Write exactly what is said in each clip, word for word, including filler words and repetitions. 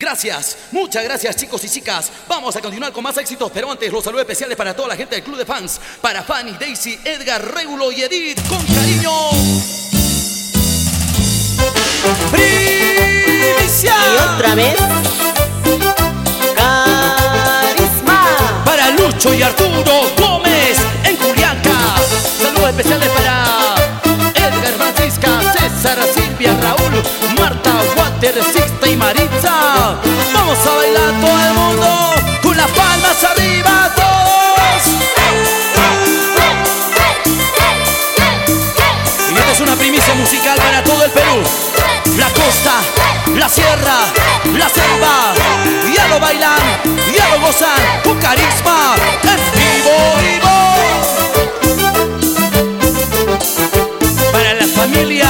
Gracias, muchas gracias chicos y chicas. Vamos a continuar con más éxitos, pero antes los saludos especiales para toda la gente del club de fans. Para Fanny, Daisy, Edgar, Regulo y Edith, con cariño. Primicia. Y otra vez Carisma. Para Lucho y Arturo Gómez en Julianca. Saludos especiales para Edgar, Francisca, César, Silvia, Raúl, Marta, Walter, Sixta y Maritza. Vamos a bailar todo el mundo con las palmas arriba todos. Y esta es una primicia musical para todo el Perú. La costa, la sierra, la selva. Ya lo bailan, ya lo gozan con carisma. En vivo, vivo. Para la familia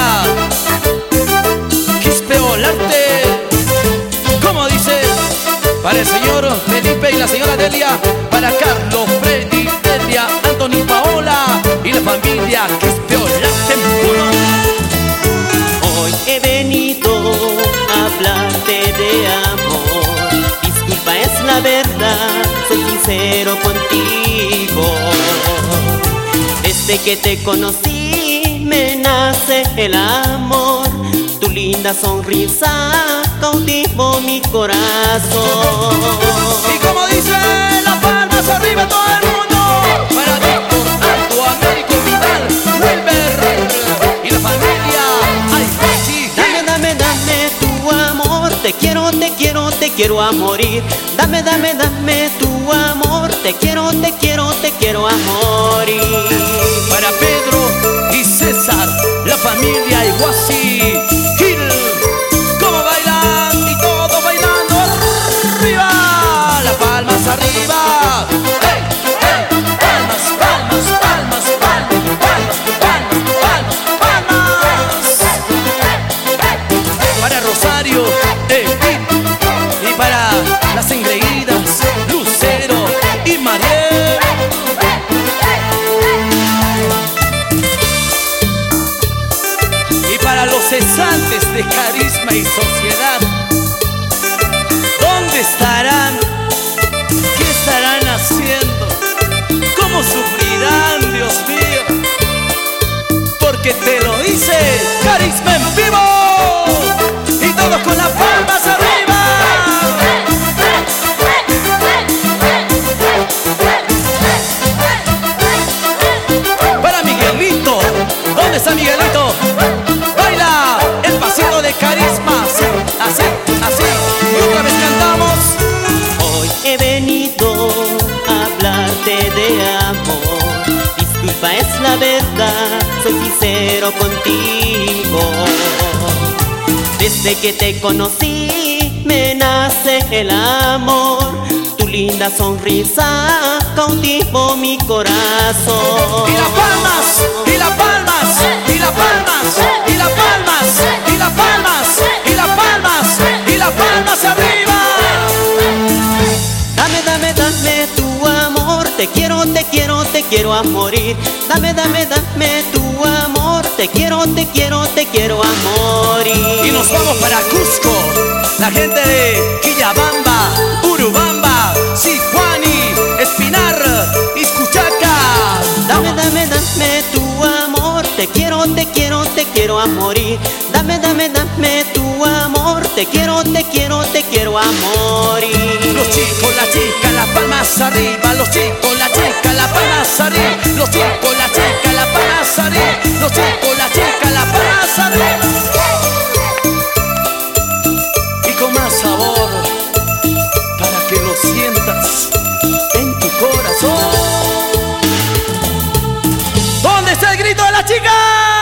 Quispeolarte, como dice, para el señor Felipe y la señora Delia, para Carlos, Freddy, Delia, Anthony, Paola y la familia Quispeolarte en puro. Hoy he venido a hablarte de amor. Disculpa, es la verdad, soy sincero contigo. Desde que te conocí me nace el amor. Tu linda sonrisa cautivó mi corazón. Y como dice, las palmas arriba todo el mundo. Para Víctor, Alto, Américo, Vidal, Wilber y la familia. Ay, sí. Dame, dame, dame tu amor. Te quiero, te quiero, te quiero a morir. Dame, dame, dame tu amor. Te quiero, te quiero, te quiero a morir. Para Pedro y César, la familia Iguasi, Gil, como bailan y todos bailando arriba, las palmas arriba. Hey, hey, palmas, palmas, palmas, palmas, palmas, palmas, palmas, palmas. Para Rosario, Edith, y para las engreídas, Lucero y Mariel. Para los cesantes de carisma y sociedad, ¿dónde estarán? ¿Qué estarán haciendo? ¿Cómo sufrirán, Dios mío? Porque te lo dice Carisma en vivo. Y todos con las palmas arriba. Para Miguelito, ¿dónde está Miguelito? Carisma, así, así, así. Y otra vez cantamos. Hoy he venido a hablarte de amor. Disculpa, es la verdad, soy sincero contigo. Desde que te conocí me nace el amor. Tu linda sonrisa cautivó mi corazón. Y las palmas, y las palmas, y las palmas, y las palmas, y las palmas, y las palmas, y las palmas arriba. Dame, dame, dame tu amor. Te quiero, te quiero, te quiero a morir. Dame, dame, dame tu amor. Te quiero, te quiero, te quiero a morir. Y nos vamos para Cusco, la gente de Quillabamba, Urubamba, Sihuani, Espinar, Iscuchaca. Dame, dame, dame tu amor. Te quiero, te quiero, te quiero a morir. Dame, dame, dame tu amor. Te quiero, te quiero, te quiero a morir. Los chicos, las chicas, las palmas arriba. Los chicos, las chicas, las palmas arriba. Los chicos, las chicas, las palmas arriba. Los chicos, las chicas, las palmas arriba. Y con más sabor, para que lo sientas en tu corazón. ¿Dónde está el grito de las chicas?